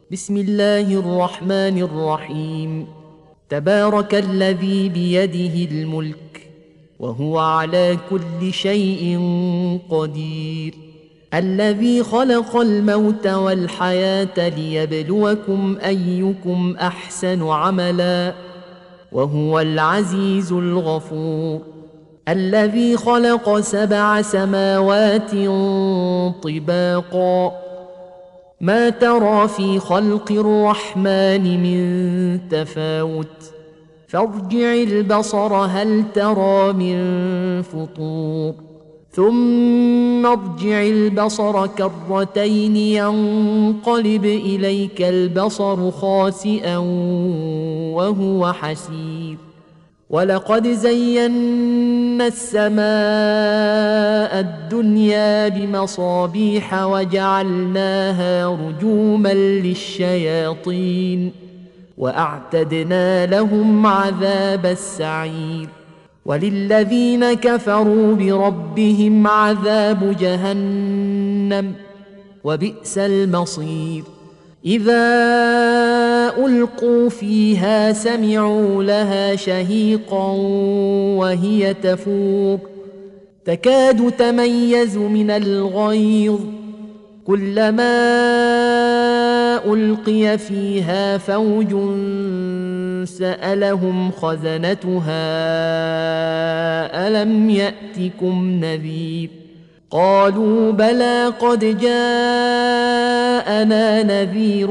بسم الله الرحمن الرحيم. تبارك الذي بيده الملك وهو على كل شيء قدير، الذي خلق الموت والحياة ليبلوكم أيكم أحسن عملا وهو العزيز الغفور، الذي خلق 7 سماوات طباقا ما ترى في خلق الرحمن من تفاوت، فارجع البصر هل ترى من فطور، ثم ارجع البصر كرتين ينقلب إليك البصر خاسئا وهو حسير، ولقد زينا السماء الدنيا بمصابيح وجعلناها رجوما للشياطين وأعتدنا لهم عذاب السعير، وللذين كفروا بربهم عذاب جهنم وبئس المصير. إذا ألقوا فيها سمعوا لها شهيقا وهي تفور تكاد تميز من الغيظ، كلما ألقي فيها فوج سألهم خزنتها ألم يأتكم نذير، قالوا بلى قد جاءنا نذير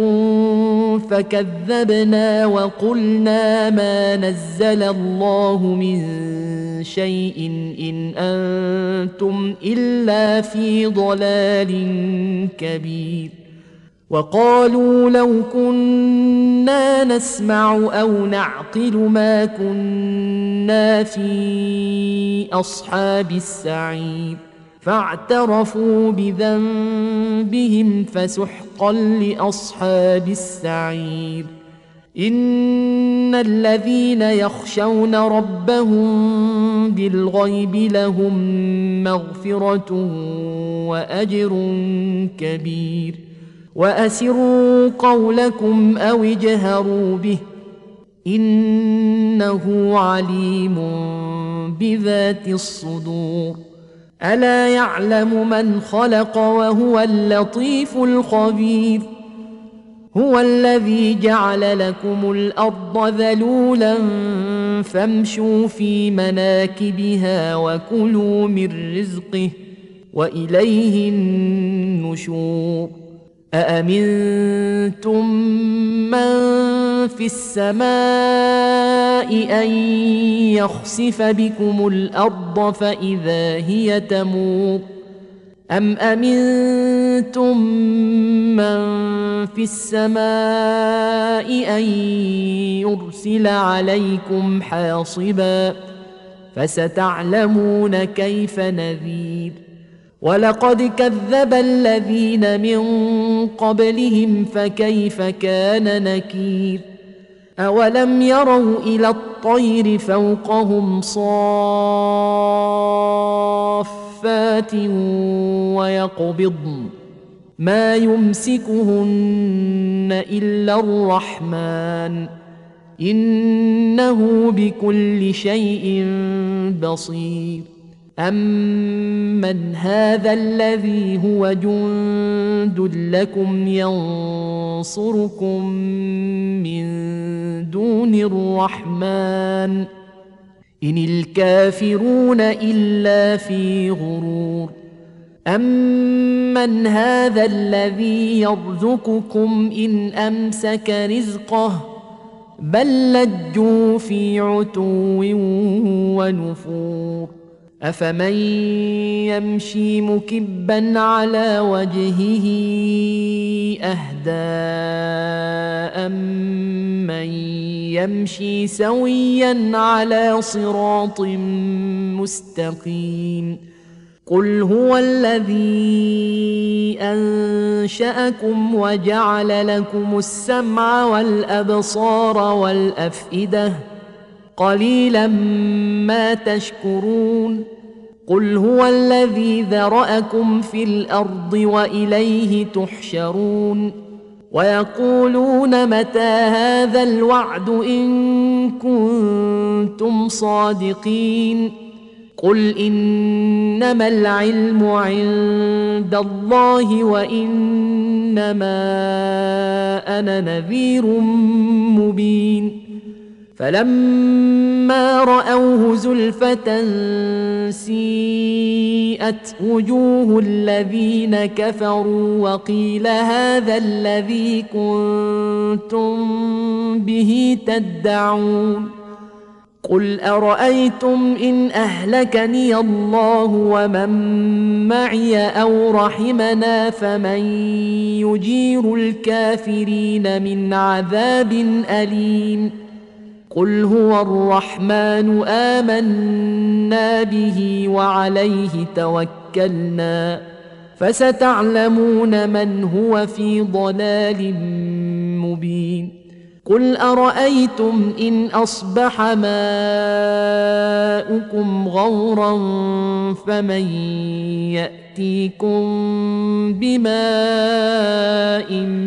فكذبنا وقلنا ما نزل الله من شيء إن أنتم إلا في ضلال كبير، وقالوا لو كنا نسمع أو نعقل ما كنا في أصحاب السعير، فاعترفوا بذنبهم فسحقا لأصحاب السعير. إن الذين يخشون ربهم بالغيب لهم مغفرة وأجر كبير، وأسروا قولكم أو اجهروا به إنه عليم بذات الصدور. ألا يعلم من خلق وهو اللطيف الخبير، هو الذي جعل لكم الأرض ذلولا فامشوا في مناكبها وكلوا من رزقه وإليه النشور. أأمنتم من في السماء أن يخسف بكم الأرض فإذا هي تمور، أم أمنتم من في السماء أن يرسل عليكم حاصبا، فستعلمون كيف نذير. ولقد كذب الذين من قبلهم فكيف كان نكير. أولم يروا إلى الطير فوقهم صافات ويقبضن ما يمسكهن إلا الرحمن إنه بكل شيء بصير. أمن هذا الذي هو جند لكم ينصركم من دون الرحمن إن الكافرون إلا في غرور. أمن هذا الذي يرزقكم إن أمسك رزقه بل لجوا في عتو ونفور. أفمن يمشي مكبا على وجهه أهدى أمن يمشي سويا على صراط مستقيم. قل هو الذي أنشأكم وجعل لكم السمع والأبصار والأفئدة قليلا ما تشكرون. قل هو الذي ذرأكم في الأرض وإليه تحشرون. ويقولون متى هذا الوعد إن كنتم صادقين قل إنما العلم عند الله وإنما أنا نذير مبين فلما رأوه زلفة سيئت وجوه الذين كفروا وقيل هذا الذي كنتم به تدعون قل أرأيتم إن أهلكني الله ومن معي أو رحمنا فمن يجير الكافرين من عذاب أليم قل هو الرحمن آمنا به وعليه توكلنا فستعلمون من هو في ضلال مبين قل أرأيتم إن أصبح ماؤكم غورا فمن يأتيكم بماء